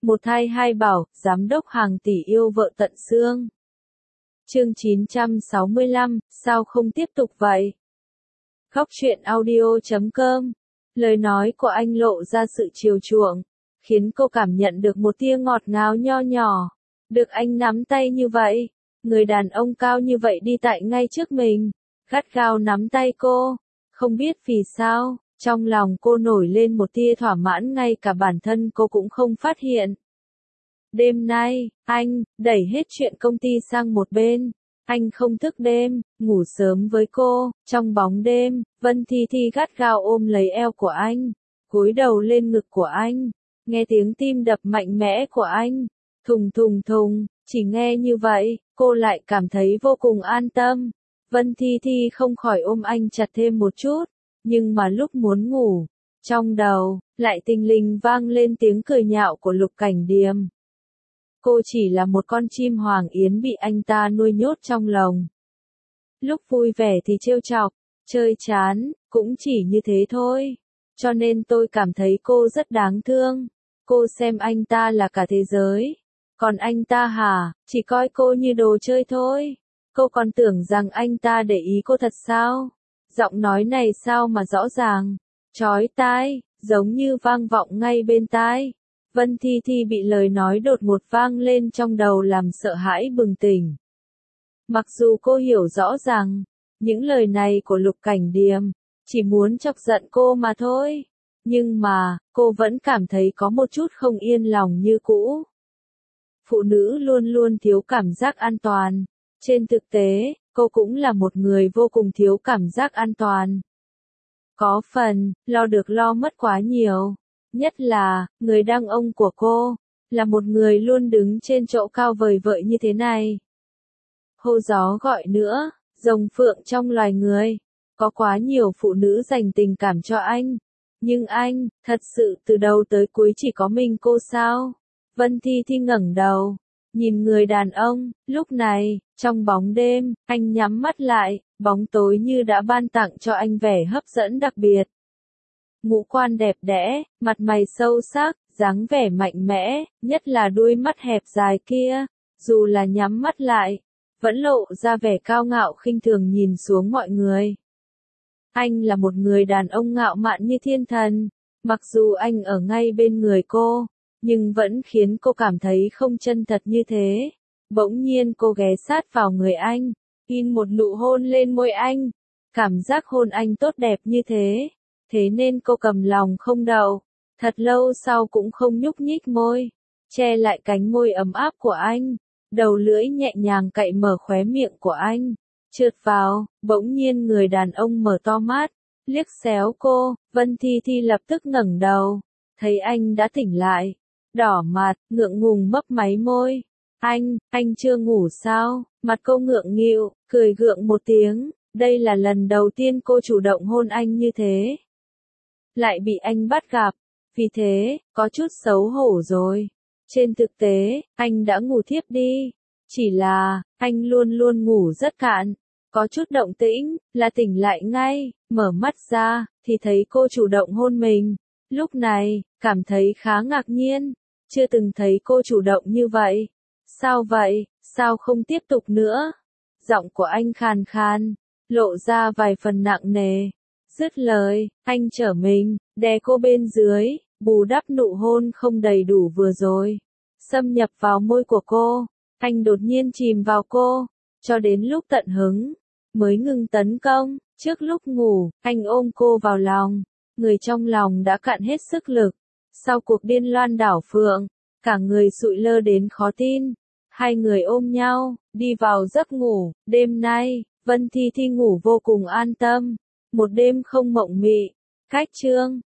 Một thai hai bảo, giám đốc hàng tỷ yêu vợ tận xương. Chương 965, sao không tiếp tục vậy? Khóc chuyện audio.com. Lời nói của anh lộ ra sự chiều chuộng, khiến cô cảm nhận được một tia ngọt ngào nho nhỏ. Được anh nắm tay như vậy, người đàn ông cao như vậy đi tại ngay trước mình, gắt gao nắm tay cô. Không biết vì sao, trong lòng cô nổi lên một tia thỏa mãn ngay cả bản thân cô cũng không phát hiện. Đêm nay, anh đẩy hết chuyện công ty sang một bên. Anh không thức đêm, ngủ sớm với cô. Trong bóng đêm, Vân Thi Thi gắt gao ôm lấy eo của anh, cúi đầu lên ngực của anh, nghe tiếng tim đập mạnh mẽ của anh. Thùng thùng thùng, chỉ nghe như vậy, cô lại cảm thấy vô cùng an tâm. Vân Thi Thi không khỏi ôm anh chặt thêm một chút, nhưng mà lúc muốn ngủ, trong đầu lại thình lình vang lên tiếng cười nhạo của Lục Cảnh Điềm. Cô chỉ là một con chim hoàng yến bị anh ta nuôi nhốt trong lồng. Lúc vui vẻ thì trêu chọc, chơi chán, cũng chỉ như thế thôi. Cho nên tôi cảm thấy cô rất đáng thương. Cô xem anh ta là cả thế giới. Còn anh ta hả, chỉ coi cô như đồ chơi thôi. Cô còn tưởng rằng anh ta để ý cô thật sao? Giọng nói này sao mà rõ ràng, chói tai, giống như vang vọng ngay bên tai. Vân Thi Thi bị lời nói đột ngột vang lên trong đầu làm sợ hãi bừng tỉnh. Mặc dù cô hiểu rõ rằng, những lời này của Lục Cảnh Điềm, chỉ muốn chọc giận cô mà thôi. Nhưng mà, cô vẫn cảm thấy có một chút không yên lòng như cũ. Phụ nữ luôn luôn thiếu cảm giác an toàn. Trên thực tế, cô cũng là một người vô cùng thiếu cảm giác an toàn. Có phần, lo được lo mất quá nhiều. Nhất là, người đàn ông của cô, là một người luôn đứng trên chỗ cao vời vợi như thế này. Hô gió gọi nữa, rồng phượng trong loài người. Có quá nhiều phụ nữ dành tình cảm cho anh. Nhưng anh, thật sự từ đầu tới cuối chỉ có mình cô sao? Vân Thi Thi ngẩng đầu, nhìn người đàn ông. Lúc này, trong bóng đêm, anh nhắm mắt lại, bóng tối như đã ban tặng cho anh vẻ hấp dẫn đặc biệt. Ngũ quan đẹp đẽ, mặt mày sâu sắc, dáng vẻ mạnh mẽ, nhất là đuôi mắt hẹp dài kia, dù là nhắm mắt lại, vẫn lộ ra vẻ cao ngạo khinh thường nhìn xuống mọi người. Anh là một người đàn ông ngạo mạn như thiên thần, mặc dù anh ở ngay bên người cô, nhưng vẫn khiến cô cảm thấy không chân thật như thế. Bỗng nhiên cô ghé sát vào người anh, in một nụ hôn lên môi anh, cảm giác hôn anh tốt đẹp như thế. Thế nên cô cầm lòng không đậu, thật lâu sau cũng không nhúc nhích môi, che lại cánh môi ấm áp của anh, đầu lưỡi nhẹ nhàng cạy mở khóe miệng của anh, trượt vào. Bỗng nhiên người đàn ông mở to mắt, liếc xéo cô. Vân Thi Thi lập tức ngẩng đầu, thấy anh đã tỉnh lại, đỏ mặt, ngượng ngùng mấp máy môi. Anh chưa ngủ sao? Mặt cô ngượng nghịu, cười gượng một tiếng, đây là lần đầu tiên cô chủ động hôn anh như thế. Lại bị anh bắt gặp, vì thế, có chút xấu hổ rồi. Trên thực tế, anh đã ngủ thiếp đi. Chỉ là, anh luôn luôn ngủ rất cạn. Có chút động tĩnh, là tỉnh lại ngay, mở mắt ra, thì thấy cô chủ động hôn mình. Lúc này, cảm thấy khá ngạc nhiên. Chưa từng thấy cô chủ động như vậy. Sao vậy, sao không tiếp tục nữa? Giọng của anh khàn khàn, lộ ra vài phần nặng nề. Dứt lời, anh trở mình, đè cô bên dưới, bù đắp nụ hôn không đầy đủ vừa rồi. Xâm nhập vào môi của cô, anh đột nhiên chìm vào cô, cho đến lúc tận hứng, mới ngừng tấn công. Trước lúc ngủ, anh ôm cô vào lòng, người trong lòng đã cạn hết sức lực. Sau cuộc điên loan đảo phượng, cả người sụi lơ đến khó tin. Hai người ôm nhau, đi vào giấc ngủ. Đêm nay, Vân Thi Thi ngủ vô cùng an tâm. Một đêm không mộng mị. Cách chương